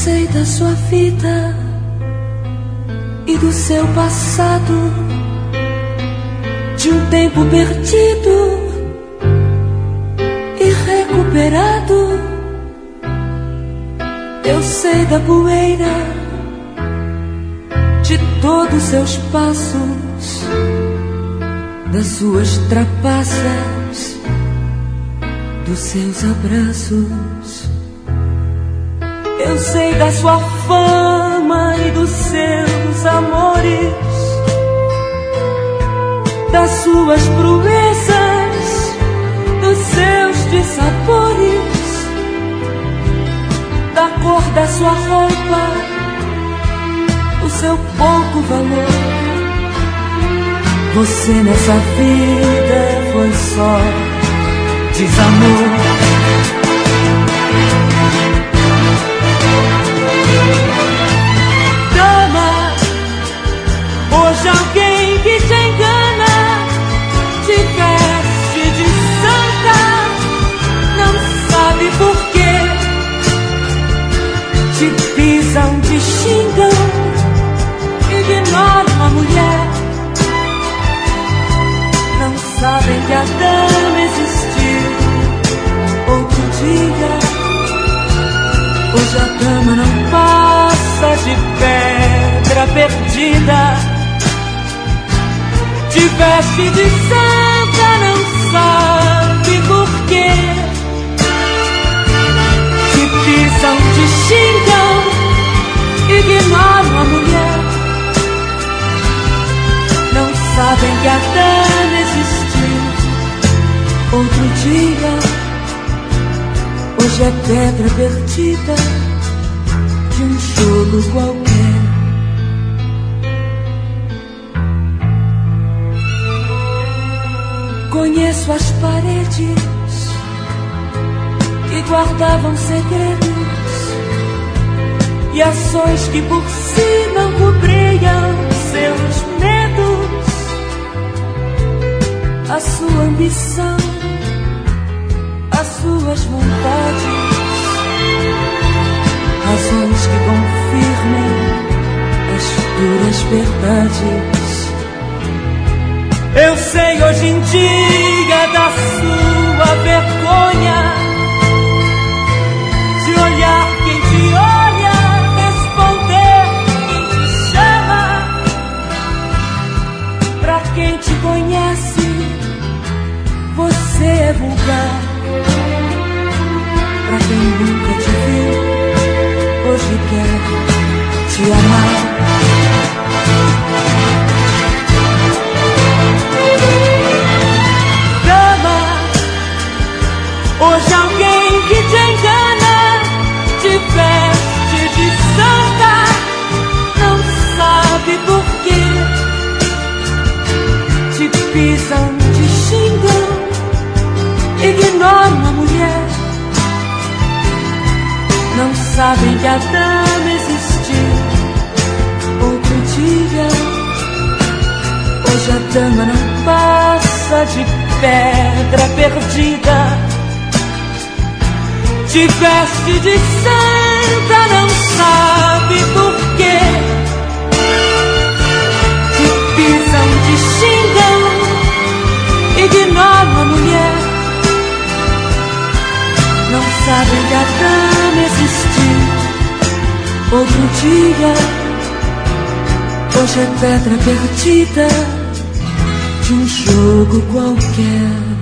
sei da sua vida e do seu passado, de um tempo perdido e recuperado. Eu sei da poeira de todos seus passos, das suas trapaças, dos seus abraços. Eu sei da sua fama e dos seus amores, das suas proezas, dos seus dissabores, da cor da sua roupa, o seu pouco valor. Você nessa vida foi só desamor. Hoje alguém que te engana, te veste de santa, não sabe por quê. Te pisam, te xingam, ignoram a mulher. Não sabem que a dama existiu outro dia. Hoje a dama não passa de pedra perdida. Te veste de santa, não sabe por quê. Te pisam, te xingam, ignoram a mulher. Não sabem que a dama existiu outro dia. Hoje é pedra perdida de um jogo qualquer. Conheço as paredes que guardavam segredos e ações que por si não cobriam seus medos. A sua ambição, as suas vontades, razões que confirmem as duras verdades. Eu sei hoje em dia da sua vergonha, de olhar quem te olha, responder quem te chama. Pra quem te conhece, você é vulgar. Pra quem nunca te viu, hoje quer te amar. Hoje alguém que te engana, te veste de santa, não sabe por quê. Te pisam, te xingam, ignoram a mulher. Não sabem que a dama existiu outro dia. Hoje a dama não passa de pedra perdida. Te veste de santa, não sabe por quê. Te pisam, te xingam, ignoram a mulher. Não sabem que a dama existiu outro dia. Hoje é pedra perdida de um jogo qualquer.